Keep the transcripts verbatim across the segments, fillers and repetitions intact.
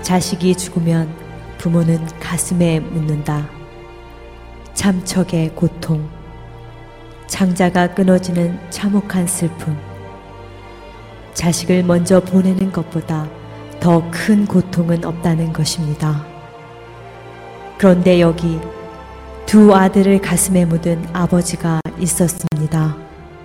자식이 죽으면 부모는 가슴에 묻는다. 참척의 고통, 창자가 끊어지는 참혹한 슬픔. 자식을 먼저 보내는 것보다 더 큰 고통은 없다는 것입니다. 그런데 여기 두 아들을 가슴에 묻은 아버지가 있었습니다.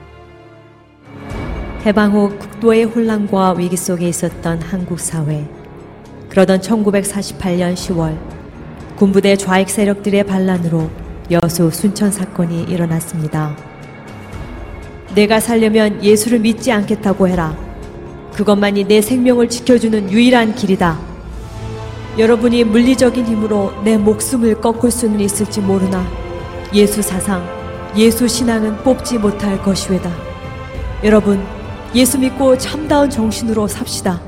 해방 후 극도의 혼란과 위기 속에 있었던 한국 사회. 그러던 천구백사십팔 년 시월 군부대 좌익 세력들의 반란으로 여수 순천 사건이 일어났습니다. 내가 살려면 예수를 믿지 않겠다고 해라. 그것만이 내 생명을 지켜주는 유일한 길이다. 여러분이 물리적인 힘으로 내 목숨을 꺾을 수는 있을지 모르나 예수 사상, 예수 신앙은 뽑지 못할 것이외다. 여러분, 예수 믿고 참다운 정신으로 삽시다.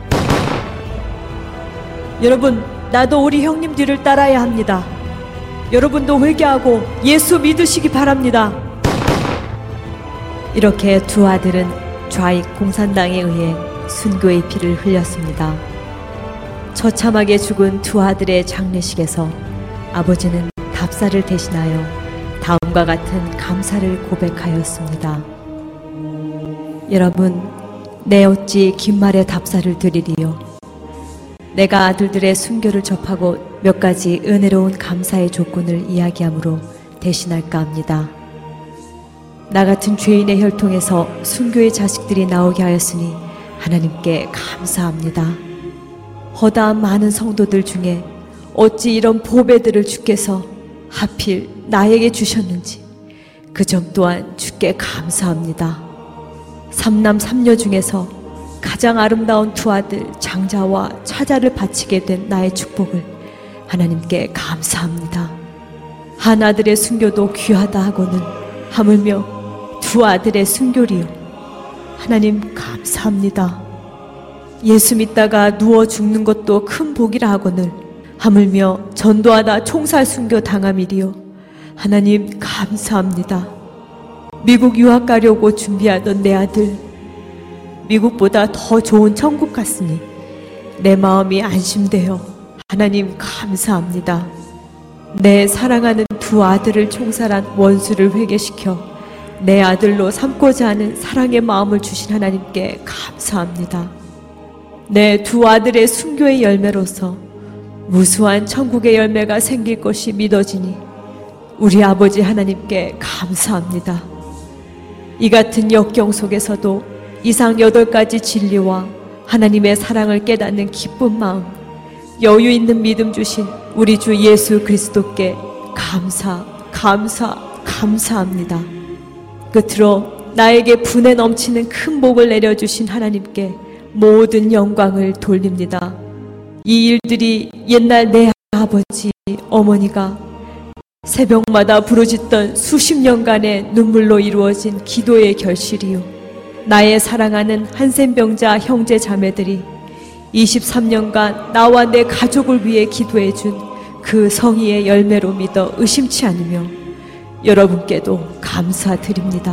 여러분, 나도 우리 형님 뒤를 따라야 합니다. 여러분도 회개하고 예수 믿으시기 바랍니다. 이렇게 두 아들은 좌익 공산당에 의해 순교의 피를 흘렸습니다. 처참하게 죽은 두 아들의 장례식에서 아버지는 답사를 대신하여 다음과 같은 감사를 고백하였습니다. 여러분, 내 어찌 긴 말에 답사를 드리리요. 내가 아들들의 순교를 접하고 몇 가지 은혜로운 감사의 조건을 이야기함으로 대신할까 합니다. 나 같은 죄인의 혈통에서 순교의 자식들이 나오게 하였으니 하나님께 감사합니다. 허다한 많은 성도들 중에 어찌 이런 보배들을 주께서 하필 나에게 주셨는지 그 점 또한 주께 감사합니다. 삼남 삼녀 중에서 가장 아름다운 두 아들 장자와 차자를 바치게 된 나의 축복을 하나님께 감사합니다. 한 아들의 순교도 귀하다 하고는 하물며 두 아들의 순교리요. 하나님 감사합니다. 예수 믿다가 누워 죽는 것도 큰 복이라 하거늘 하물며 전도하다 총살 순교 당함이리요. 하나님 감사합니다. 미국 유학 가려고 준비하던 내 아들, 미국보다 더 좋은 천국 같으니 내 마음이 안심되어 하나님 감사합니다. 내 사랑하는 두 아들을 총살한 원수를 회개시켜 내 아들로 삼고자 하는 사랑의 마음을 주신 하나님께 감사합니다. 내 두 아들의 순교의 열매로서 무수한 천국의 열매가 생길 것이 믿어지니 우리 아버지 하나님께 감사합니다. 이 같은 역경 속에서도 이상 여덟 가지 진리와 하나님의 사랑을 깨닫는 기쁜 마음, 여유 있는 믿음 주신 우리 주 예수 그리스도께 감사, 감사, 감사합니다. 끝으로 나에게 분에 넘치는 큰 복을 내려주신 하나님께 모든 영광을 돌립니다. 이 일들이 옛날 내 아버지, 어머니가 새벽마다 부르짖던 수십 년간의 눈물로 이루어진 기도의 결실이요. 나의 사랑하는 한센병자 형제 자매들이 이십삼 년간 나와 내 가족을 위해 기도해준 그 성의의 열매로 믿어 의심치 않으며 여러분께도 감사드립니다.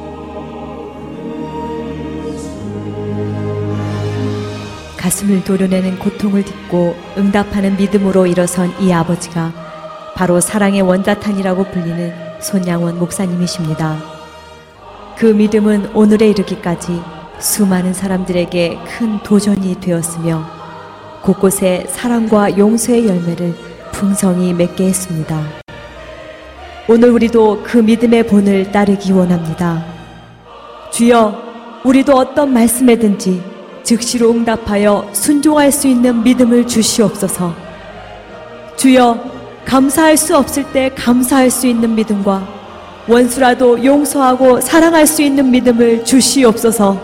가슴을 도려내는 고통을 딛고 응답하는 믿음으로 일어선 이 아버지가 바로 사랑의 원자탄이라고 불리는 손양원 목사님이십니다. 그 믿음은 오늘에 이르기까지 수많은 사람들에게 큰 도전이 되었으며 곳곳에 사랑과 용서의 열매를 풍성히 맺게 했습니다. 오늘 우리도 그 믿음의 본을 따르기 원합니다. 주여, 우리도 어떤 말씀에든지 즉시로 응답하여 순종할 수 있는 믿음을 주시옵소서. 주여, 감사할 수 없을 때 감사할 수 있는 믿음과 원수라도 용서하고 사랑할 수 있는 믿음을 주시옵소서.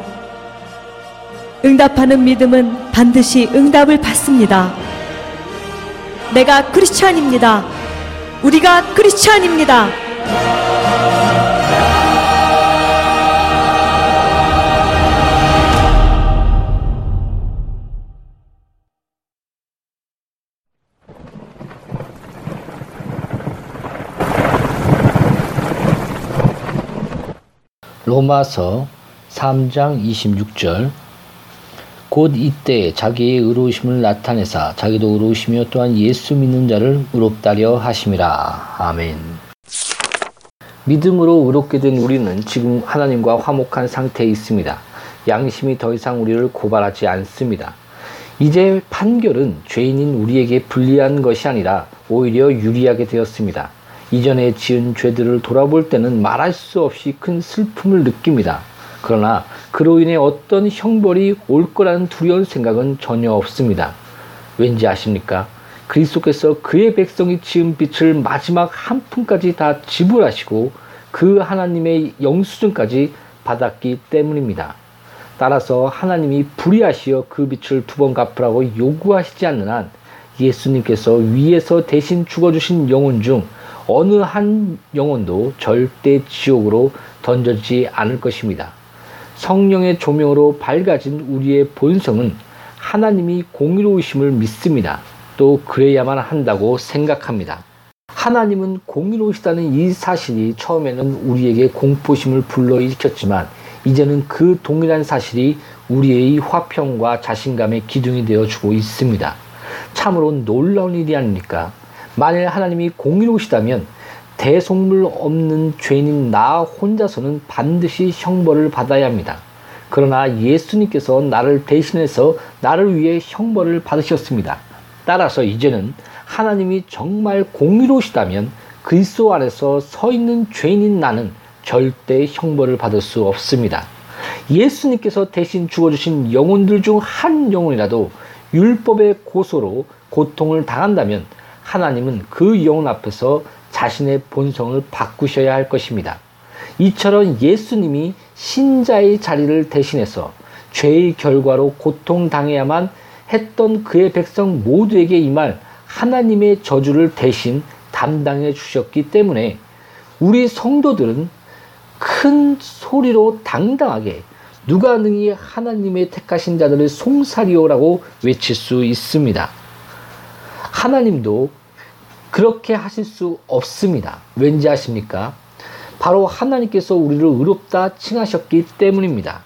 응답하는 믿음은 반드시 응답을 받습니다. 내가 크리스찬입니다. 우리가 크리스찬입니다. 로마서 삼 장 이십육 절 곧 이때 자기의 의로우심을 나타내사 자기도 의로우시며 또한 예수 믿는 자를 의롭다려 하심이라. 아멘. 믿음으로 의롭게 된 우리는 지금 하나님과 화목한 상태에 있습니다. 양심이 더 이상 우리를 고발하지 않습니다. 이제 판결은 죄인인 우리에게 불리한 것이 아니라 오히려 유리하게 되었습니다. 이전에 지은 죄들을 돌아볼 때는 말할 수 없이 큰 슬픔을 느낍니다. 그러나 그로 인해 어떤 형벌이 올 거라는 두려운 생각은 전혀 없습니다. 왠지 아십니까? 그리스도께서 그의 백성이 지은 빚을 마지막 한 푼까지 다 지불하시고 그 하나님의 영수증까지 받았기 때문입니다. 따라서 하나님이 불의하시어 그 빚을 두 번 갚으라고 요구하시지 않는 한 예수님께서 위에서 대신 죽어주신 영혼 중 어느 한 영혼도 절대 지옥으로 던져지지 않을 것입니다. 성령의 조명으로 밝아진 우리의 본성은 하나님이 공의로우심을 믿습니다. 또 그래야만 한다고 생각합니다. 하나님은 공의로우시다는 이 사실이 처음에는 우리에게 공포심을 불러일으켰지만 이제는 그 동일한 사실이 우리의 화평과 자신감의 기둥이 되어주고 있습니다. 참으로 놀라운 일이 아닙니까? 만일 하나님이 공의로우시다면 대속물 없는 죄인인 나 혼자서는 반드시 형벌을 받아야 합니다. 그러나 예수님께서 나를 대신해서 나를 위해 형벌을 받으셨습니다. 따라서 이제는 하나님이 정말 공의로우시다면 그리스도 안에서 서 있는 죄인인 나는 절대 형벌을 받을 수 없습니다. 예수님께서 대신 죽어주신 영혼들 중 한 영혼이라도 율법의 고소로 고통을 당한다면 하나님은 그 영혼 앞에서 자신의 본성을 바꾸셔야 할 것입니다. 이처럼 예수님이 신자의 자리를 대신해서 죄의 결과로 고통당해야만 했던 그의 백성 모두에게 임할 하나님의 저주를 대신 담당해 주셨기 때문에 우리 성도들은 큰 소리로 당당하게 누가 능히 하나님의 택하신 자들을 송사리오라고 외칠 수 있습니다. 하나님도 그렇게 하실 수 없습니다. 왠지 아십니까? 바로 하나님께서 우리를 의롭다 칭하셨기 때문입니다.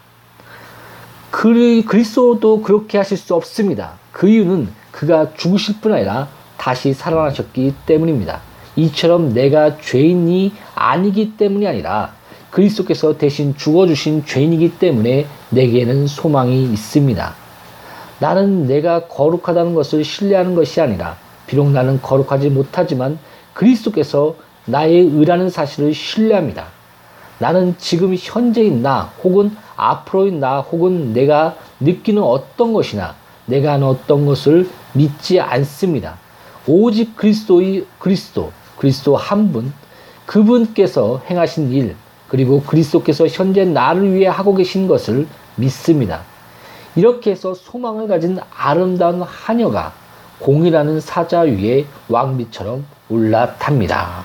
그, 그리스도도 그렇게 하실 수 없습니다. 그 이유는 그가 죽으실 뿐 아니라 다시 살아나셨기 때문입니다. 이처럼 내가 죄인이 아니기 때문이 아니라 그리스도께서 대신 죽어주신 죄인이기 때문에 내게는 소망이 있습니다. 나는 내가 거룩하다는 것을 신뢰하는 것이 아니라 비록 나는 거룩하지 못하지만 그리스도께서 나의 의라는 사실을 신뢰합니다. 나는 지금 현재인 나 혹은 앞으로인 나 혹은 내가 느끼는 어떤 것이나 내가 하는 어떤 것을 믿지 않습니다. 오직 그리스도의 그리스도, 그리스도 한 분, 그분께서 행하신 일, 그리고 그리스도께서 현재 나를 위해 하고 계신 것을 믿습니다. 이렇게 해서 소망을 가진 아름다운 하녀가 공이라는 사자 위에 왕비처럼 올라탑니다.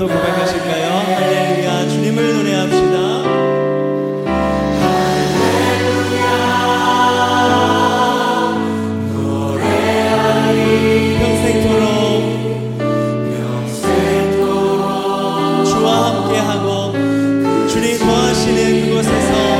여러분도 고백하실까요? 할렐루야. 주님을 노래합시다. 할렐루야 노래하리 평생토록 평생토록 주와 함께하고 주님 거하시는 그곳에서